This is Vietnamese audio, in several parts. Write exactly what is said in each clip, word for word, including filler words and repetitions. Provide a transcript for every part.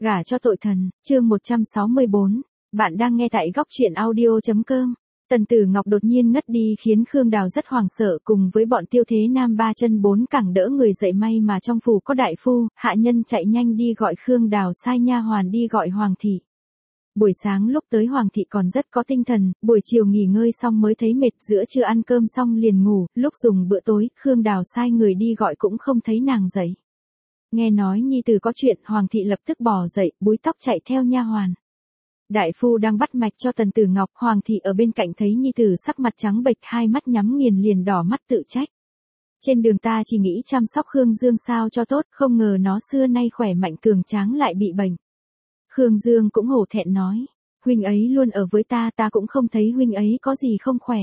Gả cho tội thần, chương một trăm sáu mươi bốn. Bạn đang nghe tại góc truyện audio.com. Tần Tử Ngọc đột nhiên ngất đi khiến Khương Đào rất hoảng sợ, cùng với bọn Tiêu Thế Nam ba chân bốn cẳng đỡ người dậy, may mà trong phủ có đại phu, hạ nhân chạy nhanh đi gọi Khương Đào sai nha hoàn đi gọi Hoàng thị. Buổi sáng lúc tới Hoàng thị còn rất có tinh thần, buổi chiều nghỉ ngơi xong mới thấy mệt, giữa trưa ăn cơm xong liền ngủ, lúc dùng bữa tối, Khương Đào sai người đi gọi cũng không thấy nàng dậy. Nghe nói nhi tử có chuyện, Hoàng thị lập tức bỏ dậy, búi tóc chạy theo nha hoàn. Đại phu đang bắt mạch cho Tần Tử Ngọc, Hoàng thị ở bên cạnh thấy nhi tử sắc mặt trắng bệch, hai mắt nhắm nghiền liền đỏ mắt tự trách. Trên đường ta chỉ nghĩ chăm sóc Khương Dương sao cho tốt, không ngờ nó xưa nay khỏe mạnh cường tráng lại bị bệnh. Khương Dương cũng hổ thẹn nói, huynh ấy luôn ở với ta, ta cũng không thấy huynh ấy có gì không khỏe.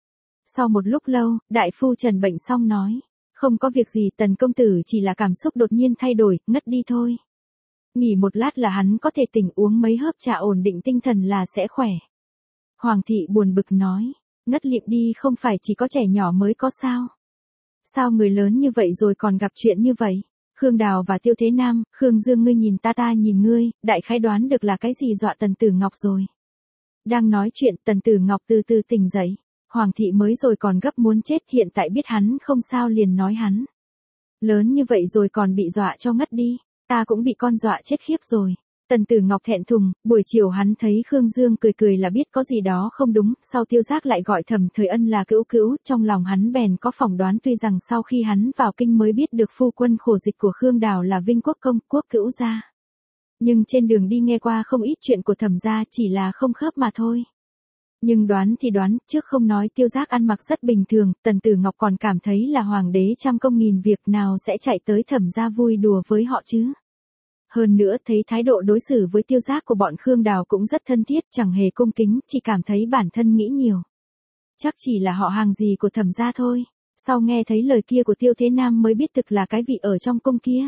Sau một lúc lâu, đại phu trần bệnh xong nói, không có việc gì, Tần công tử chỉ là cảm xúc đột nhiên thay đổi, ngất đi thôi. Nghỉ một lát là hắn có thể tỉnh, uống mấy hớp trà ổn định tinh thần là sẽ khỏe. Hoàng thị buồn bực nói, ngất lịm đi không phải chỉ có trẻ nhỏ mới có sao? Sao người lớn như vậy rồi còn gặp chuyện như vậy? Khương Đào và Tiêu Thế Nam, Khương Dương ngươi nhìn ta ta nhìn ngươi, đại khái đoán được là cái gì dọa Tần Tử Ngọc rồi. Đang nói chuyện, Tần Tử Ngọc từ từ tỉnh dậy. Hoàng thị mới rồi còn gấp muốn chết, hiện tại biết hắn không sao liền nói hắn. Lớn như vậy rồi còn bị dọa cho ngất đi, ta cũng bị con dọa chết khiếp rồi. Tần Tử Ngọc thẹn thùng, buổi chiều hắn thấy Khương Dương cười cười là biết có gì đó không đúng, sau Tiêu Giác lại gọi Thẩm Thời Ân là cữu cữu, trong lòng hắn bèn có phỏng đoán, tuy rằng sau khi hắn vào kinh mới biết được phu quân khổ dịch của Khương Đào là Vinh Quốc công, quốc cữu gia. Nhưng trên đường đi nghe qua không ít chuyện của Thẩm gia, chỉ là không khớp mà thôi. Nhưng đoán thì đoán, trước không nói Tiêu Giác ăn mặc rất bình thường, Tần Tử Ngọc còn cảm thấy là hoàng đế trăm công nghìn việc nào sẽ chạy tới Thẩm gia vui đùa với họ chứ. Hơn nữa thấy thái độ đối xử với Tiêu Giác của bọn Khương Đào cũng rất thân thiết, chẳng hề cung kính, chỉ cảm thấy bản thân nghĩ nhiều. Chắc chỉ là họ hàng gì của Thẩm gia thôi. Sau nghe thấy lời kia của Tiêu Thế Nam mới biết thực là cái vị ở trong cung kia.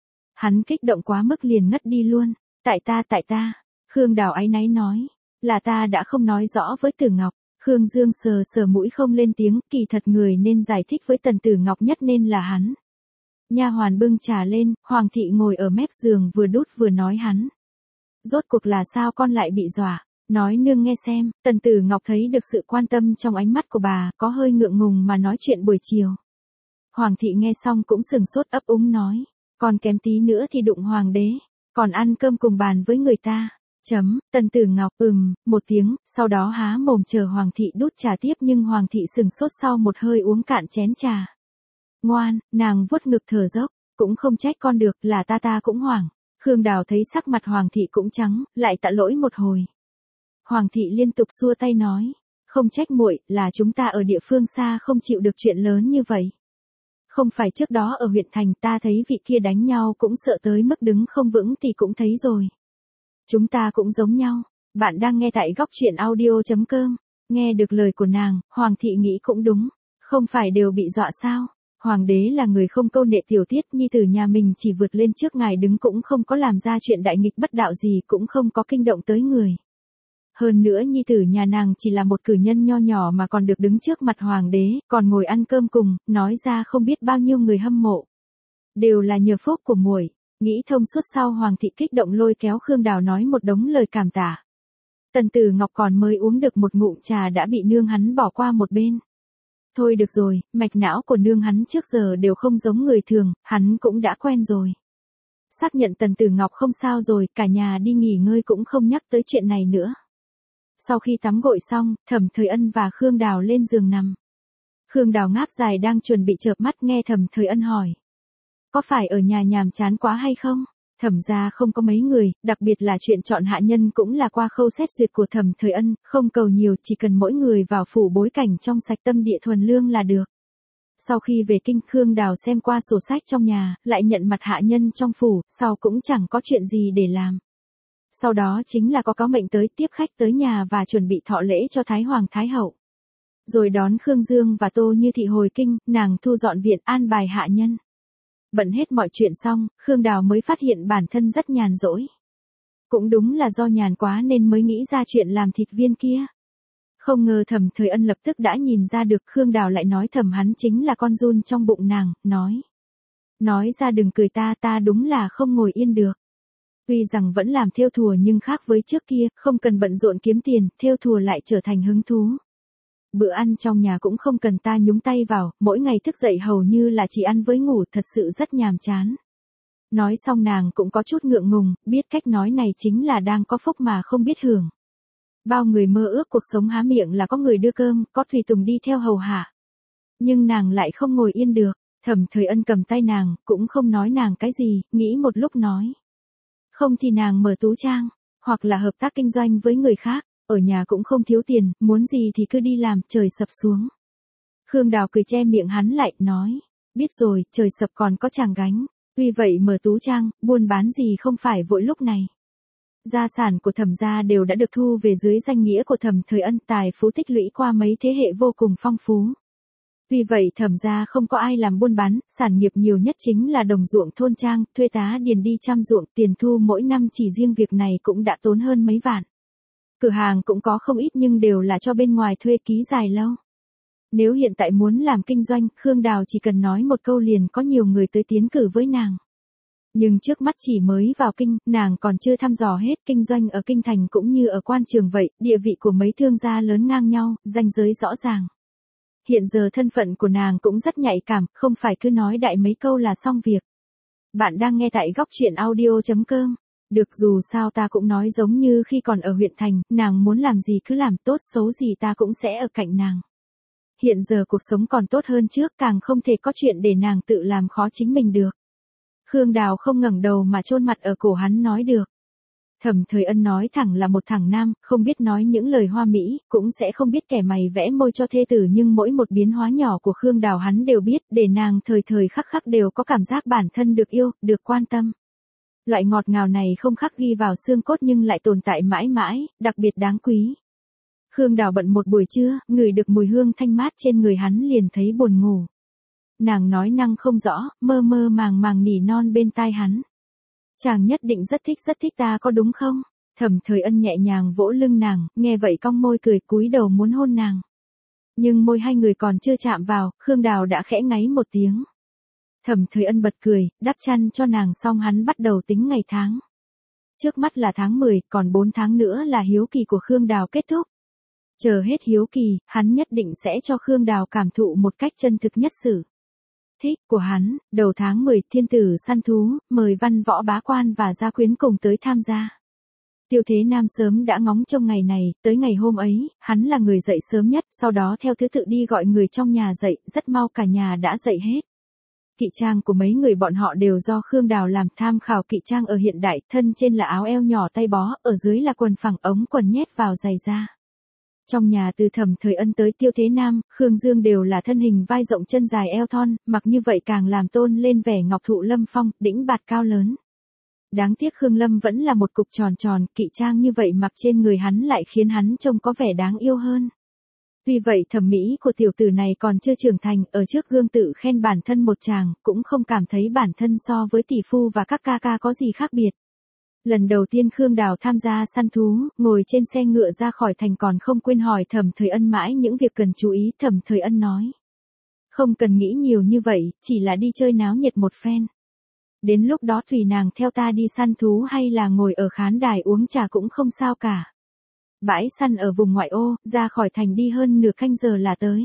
Hắn kích động quá mức liền ngất đi luôn. Tại ta tại ta, Khương Đào áy náy nói. Là ta đã không nói rõ với Tử Ngọc. Khương Dương sờ sờ mũi không lên tiếng, kỳ thật người nên giải thích với Tần Tử Ngọc nhất nên là hắn. Nha hoàn bưng trà lên, Hoàng thị ngồi ở mép giường vừa đút vừa nói hắn. Rốt cuộc là sao con lại bị dọa, nói nương nghe xem. Tần Tử Ngọc thấy được sự quan tâm trong ánh mắt của bà, có hơi ngượng ngùng mà nói chuyện buổi chiều. Hoàng thị nghe xong cũng sừng sốt ấp úng nói, còn kém tí nữa thì đụng hoàng đế, còn ăn cơm cùng bàn với người ta. Chấm, Tần Tử Ngọc ừm, một tiếng, sau đó há mồm chờ Hoàng thị đút trà tiếp, nhưng Hoàng thị sừng sốt sau một hơi uống cạn chén trà. Ngoan, nàng vuốt ngực thở dốc, cũng không trách con được, là ta ta cũng hoảng. Khương Đào thấy sắc mặt Hoàng thị cũng trắng, lại tạ lỗi một hồi. Hoàng thị liên tục xua tay nói, không trách muội, là chúng ta ở địa phương xa không chịu được chuyện lớn như vậy. Không phải trước đó ở huyện thành ta thấy vị kia đánh nhau cũng sợ tới mức đứng không vững thì cũng thấy rồi. Chúng ta cũng giống nhau. Bạn đang nghe tại góc truyện audio.com. Nghe được lời của nàng, Hoàng thị nghĩ cũng đúng. Không phải đều bị dọa sao? Hoàng đế là người không câu nệ tiểu tiết, nhi tử nhà mình chỉ vượt lên trước ngài đứng cũng không có làm ra chuyện đại nghịch bất đạo gì, cũng không có kinh động tới người. Hơn nữa nhi tử nhà nàng chỉ là một cử nhân nho nhỏ mà còn được đứng trước mặt hoàng đế, còn ngồi ăn cơm cùng, nói ra không biết bao nhiêu người hâm mộ. Đều là nhờ phúc của muội. Nghĩ thông suốt sau, Hoàng thị kích động lôi kéo Khương Đào nói một đống lời cảm tạ. Tần Tử Ngọc còn mới uống được một ngụm trà đã bị nương hắn bỏ qua một bên. Thôi được rồi, mạch não của nương hắn trước giờ đều không giống người thường, hắn cũng đã quen rồi. Xác nhận Tần Tử Ngọc không sao rồi, cả nhà đi nghỉ ngơi cũng không nhắc tới chuyện này nữa. Sau khi tắm gội xong, Thẩm Thời Ân và Khương Đào lên giường nằm. Khương Đào ngáp dài đang chuẩn bị chợp mắt nghe Thẩm Thời Ân hỏi. Có phải ở nhà nhàm chán quá hay không? Thẩm gia không có mấy người, đặc biệt là chuyện chọn hạ nhân cũng là qua khâu xét duyệt của Thẩm Thời Ân, không cầu nhiều, chỉ cần mỗi người vào phủ bối cảnh trong sạch tâm địa thuần lương là được. Sau khi về kinh, Khương Đào xem qua sổ sách trong nhà, lại nhận mặt hạ nhân trong phủ, sau cũng chẳng có chuyện gì để làm. Sau đó chính là có cáo mệnh tới tiếp khách tới nhà và chuẩn bị thọ lễ cho Thái Hoàng Thái Hậu. Rồi đón Khương Dương và Tô Như Thị hồi kinh, nàng thu dọn viện an bài hạ nhân. Bận hết mọi chuyện xong, Khương Đào mới phát hiện bản thân rất nhàn rỗi. Cũng đúng là do nhàn quá nên mới nghĩ ra chuyện làm thịt viên kia. Không ngờ Thẩm Thời Ân lập tức đã nhìn ra được, Khương Đào lại nói thầm hắn chính là con giun trong bụng nàng, nói. Nói ra đừng cười ta, ta đúng là không ngồi yên được. Tuy rằng vẫn làm thêu thùa nhưng khác với trước kia, không cần bận rộn kiếm tiền, thêu thùa lại trở thành hứng thú. Bữa ăn trong nhà cũng không cần ta nhúng tay vào, mỗi ngày thức dậy hầu như là chỉ ăn với ngủ, thật sự rất nhàm chán. Nói xong nàng cũng có chút ngượng ngùng, biết cách nói này chính là đang có phúc mà không biết hưởng. Bao người mơ ước cuộc sống há miệng là có người đưa cơm, có tùy tùng đi theo hầu hạ. Nhưng nàng lại không ngồi yên được, Thẩm Thời Ân cầm tay nàng, cũng không nói nàng cái gì, nghĩ một lúc nói. Không thì nàng mở tú trang, hoặc là hợp tác kinh doanh với người khác, ở nhà cũng không thiếu tiền, muốn gì thì cứ đi làm, trời sập xuống. Khương Đào cười che miệng hắn lại, nói, biết rồi, trời sập còn có chàng gánh, tuy vậy mở tú trang, buôn bán gì không phải vội lúc này. Gia sản của Thẩm gia đều đã được thu về dưới danh nghĩa của Thẩm Thời Ân, tài phú tích lũy qua mấy thế hệ vô cùng phong phú. Vì vậy Thẩm gia không có ai làm buôn bán, sản nghiệp nhiều nhất chính là đồng ruộng thôn trang, thuê tá điền đi chăm ruộng, tiền thu mỗi năm chỉ riêng việc này cũng đã tốn hơn mấy vạn. Cửa hàng cũng có không ít nhưng đều là cho bên ngoài thuê ký dài lâu. Nếu hiện tại muốn làm kinh doanh, Khương Đào chỉ cần nói một câu liền có nhiều người tới tiến cử với nàng. Nhưng trước mắt chỉ mới vào kinh, nàng còn chưa thăm dò hết, kinh doanh ở kinh thành cũng như ở quan trường vậy, địa vị của mấy thương gia lớn ngang nhau, ranh giới rõ ràng. Hiện giờ thân phận của nàng cũng rất nhạy cảm, không phải cứ nói đại mấy câu là xong việc. Bạn đang nghe tại góc truyện audio chấm com. Được, dù sao ta cũng nói giống như khi còn ở huyện thành, nàng muốn làm gì cứ làm, tốt xấu gì ta cũng sẽ ở cạnh nàng. Hiện giờ cuộc sống còn tốt hơn trước, càng không thể có chuyện để nàng tự làm khó chính mình được. Khương Đào không ngẩng đầu mà chôn mặt ở cổ hắn nói được. Thẩm Thời Ân nói thẳng là một thằng nam, không biết nói những lời hoa mỹ, cũng sẽ không biết kẻ mày vẽ môi cho thê tử, nhưng mỗi một biến hóa nhỏ của Khương Đào hắn đều biết, để nàng thời thời khắc khắc đều có cảm giác bản thân được yêu, được quan tâm. Loại ngọt ngào này không khắc ghi vào xương cốt nhưng lại tồn tại mãi mãi, đặc biệt đáng quý. Khương Đào bận một buổi trưa, ngửi được mùi hương thanh mát trên người hắn liền thấy buồn ngủ. Nàng nói năng không rõ, mơ mơ màng màng nỉ non bên tai hắn. Chàng nhất định rất thích rất thích ta có đúng không? Thẩm Thời Ân nhẹ nhàng vỗ lưng nàng, nghe vậy cong môi cười, cúi đầu muốn hôn nàng. Nhưng môi hai người còn chưa chạm vào, Khương Đào đã khẽ ngáy một tiếng. Thẩm Thời Ân bật cười, đắp chăn cho nàng xong hắn bắt đầu tính ngày tháng. Trước mắt là tháng mười, còn bốn tháng nữa là hiếu kỳ của Khương Đào kết thúc. Chờ hết hiếu kỳ, hắn nhất định sẽ cho Khương Đào cảm thụ một cách chân thực nhất sự. Thích của hắn, đầu tháng mười, thiên tử săn thú, mời văn võ bá quan và gia quyến cùng tới tham gia. Tiêu Thế Nam sớm đã ngóng trông ngày này, tới ngày hôm ấy, hắn là người dậy sớm nhất, sau đó theo thứ tự đi gọi người trong nhà dậy, rất mau cả nhà đã dậy hết. Kỵ trang của mấy người bọn họ đều do Khương Đào làm, tham khảo kỵ trang ở hiện đại, thân trên là áo eo nhỏ tay bó, ở dưới là quần phẳng ống quần nhét vào giày da. Trong nhà từ Thẩm Thời Ân tới Tiêu Thế Nam, Khương Dương đều là thân hình vai rộng chân dài eo thon, mặc như vậy càng làm tôn lên vẻ ngọc thụ lâm phong, đĩnh bạt cao lớn. Đáng tiếc Khương Lâm vẫn là một cục tròn tròn, kỵ trang như vậy mặc trên người hắn lại khiến hắn trông có vẻ đáng yêu hơn. Vì vậy thẩm mỹ của tiểu tử này còn chưa trưởng thành, ở trước gương tự khen bản thân một tràng, cũng không cảm thấy bản thân so với tỷ phu và các ca ca có gì khác biệt. Lần đầu tiên Khương Đào tham gia săn thú, ngồi trên xe ngựa ra khỏi thành còn không quên hỏi Thẩm Thời Ân mãi những việc cần chú ý. Thẩm Thời Ân nói, không cần nghĩ nhiều như vậy, chỉ là đi chơi náo nhiệt một phen. Đến lúc đó tùy nàng theo ta đi săn thú hay là ngồi ở khán đài uống trà cũng không sao cả. Bãi săn ở vùng ngoại ô, ra khỏi thành đi hơn nửa canh giờ là tới.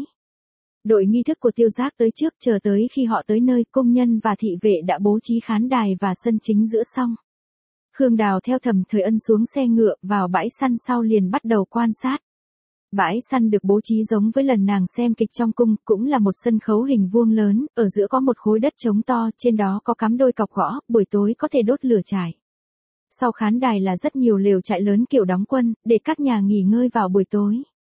Đội nghi thức của Tiêu Giác tới trước, chờ tới khi họ tới nơi, công nhân và thị vệ đã bố trí khán đài và sân chính giữa xong. Khương Đào theo Thẩm Thời Ân xuống xe ngựa, vào bãi săn sau liền bắt đầu quan sát. Bãi săn được bố trí giống với lần nàng xem kịch trong cung, cũng là một sân khấu hình vuông lớn, ở giữa có một khối đất trống to, trên đó có cắm đôi cọc gõ, buổi tối có thể đốt lửa trải. Sau khán đài là rất nhiều lều trại lớn kiểu đóng quân, để các nhà nghỉ ngơi vào buổi tối.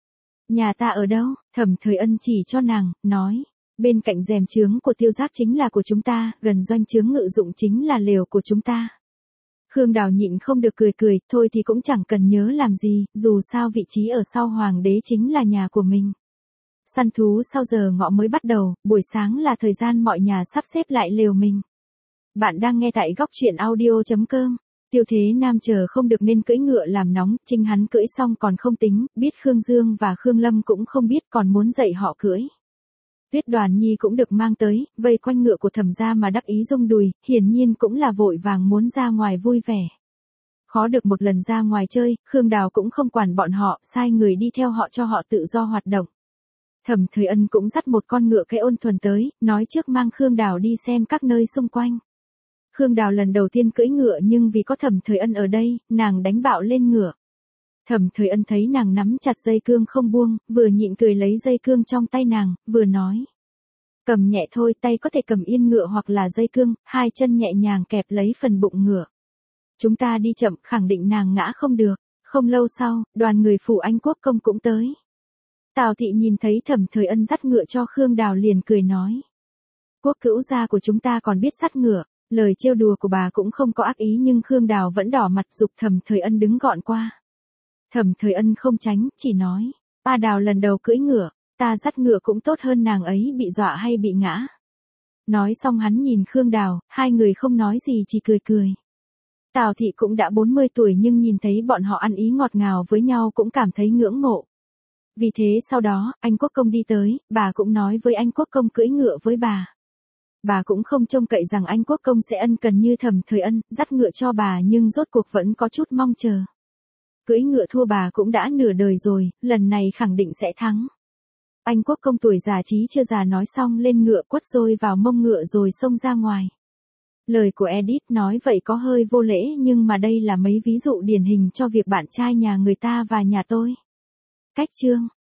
Nhà ta ở đâu? Thẩm Thời Ân chỉ cho nàng, nói, bên cạnh rèm chướng của Tiêu Giác chính là của chúng ta, gần doanh chướng ngự dụng chính là lều của chúng ta. Khương Đào nhịn không được cười cười, thôi thì cũng chẳng cần nhớ làm gì, dù sao vị trí ở sau hoàng đế chính là nhà của mình. Săn thú sau giờ ngọ mới bắt đầu, buổi sáng là thời gian mọi nhà sắp xếp lại lều mình. Bạn đang nghe tại góc truyện audio chấm com. Tiêu Thế Nam chờ không được nên cưỡi ngựa làm nóng, chính hắn cưỡi xong còn không tính, biết Khương Dương và Khương Lâm cũng không biết, còn muốn dạy họ cưỡi. Tuyết Đoàn Nhi cũng được mang tới, vây quanh ngựa của Thẩm gia mà đắc ý rung đùi, hiển nhiên cũng là vội vàng muốn ra ngoài vui vẻ. Khó được một lần ra ngoài chơi, Khương Đào cũng không quản bọn họ, sai người đi theo họ cho họ tự do hoạt động. Thẩm Thời Ân cũng dắt một con ngựa cái ôn thuần tới, nói trước mang Khương Đào đi xem các nơi xung quanh. Khương Đào lần đầu tiên cưỡi ngựa nhưng vì có Thẩm Thời Ân ở đây, nàng đánh bạo lên ngựa. Thẩm Thời Ân thấy nàng nắm chặt dây cương không buông, vừa nhịn cười lấy dây cương trong tay nàng, vừa nói. Cầm nhẹ thôi, tay có thể cầm yên ngựa hoặc là dây cương, hai chân nhẹ nhàng kẹp lấy phần bụng ngựa. Chúng ta đi chậm, khẳng định nàng ngã không được. Không lâu sau, đoàn người phủ Anh Quốc công cũng tới. Tào thị nhìn thấy Thẩm Thời Ân dắt ngựa cho Khương Đào liền cười nói. Quốc cữu gia của chúng ta còn biết dắt ngựa, lời trêu đùa của bà cũng không có ác ý nhưng Khương Đào vẫn đỏ mặt giục Thẩm Thời Ân đứng gọn qua. Thẩm Thời Ân không tránh, chỉ nói, ba Đào lần đầu cưỡi ngựa, ta dắt ngựa cũng tốt hơn nàng ấy bị dọa hay bị ngã. Nói xong hắn nhìn Khương Đào, hai người không nói gì chỉ cười cười. Tào thị cũng đã bốn mươi tuổi nhưng nhìn thấy bọn họ ăn ý ngọt ngào với nhau cũng cảm thấy ngưỡng mộ. Vì thế sau đó, anh Quốc công đi tới, bà cũng nói với anh Quốc công cưỡi ngựa với bà. Bà cũng không trông cậy rằng anh Quốc công sẽ ân cần như Thẩm Thời Ân, dắt ngựa cho bà nhưng rốt cuộc vẫn có chút mong chờ. Cưỡi ngựa thua bà cũng đã nửa đời rồi, lần này khẳng định sẽ thắng. Anh Quốc công tuổi già trí chưa già nói xong lên ngựa quất rồi vào mông ngựa rồi xông ra ngoài. Lời của Edith nói vậy có hơi vô lễ nhưng mà đây là mấy ví dụ điển hình cho việc bạn trai nhà người ta và nhà tôi. Cách chương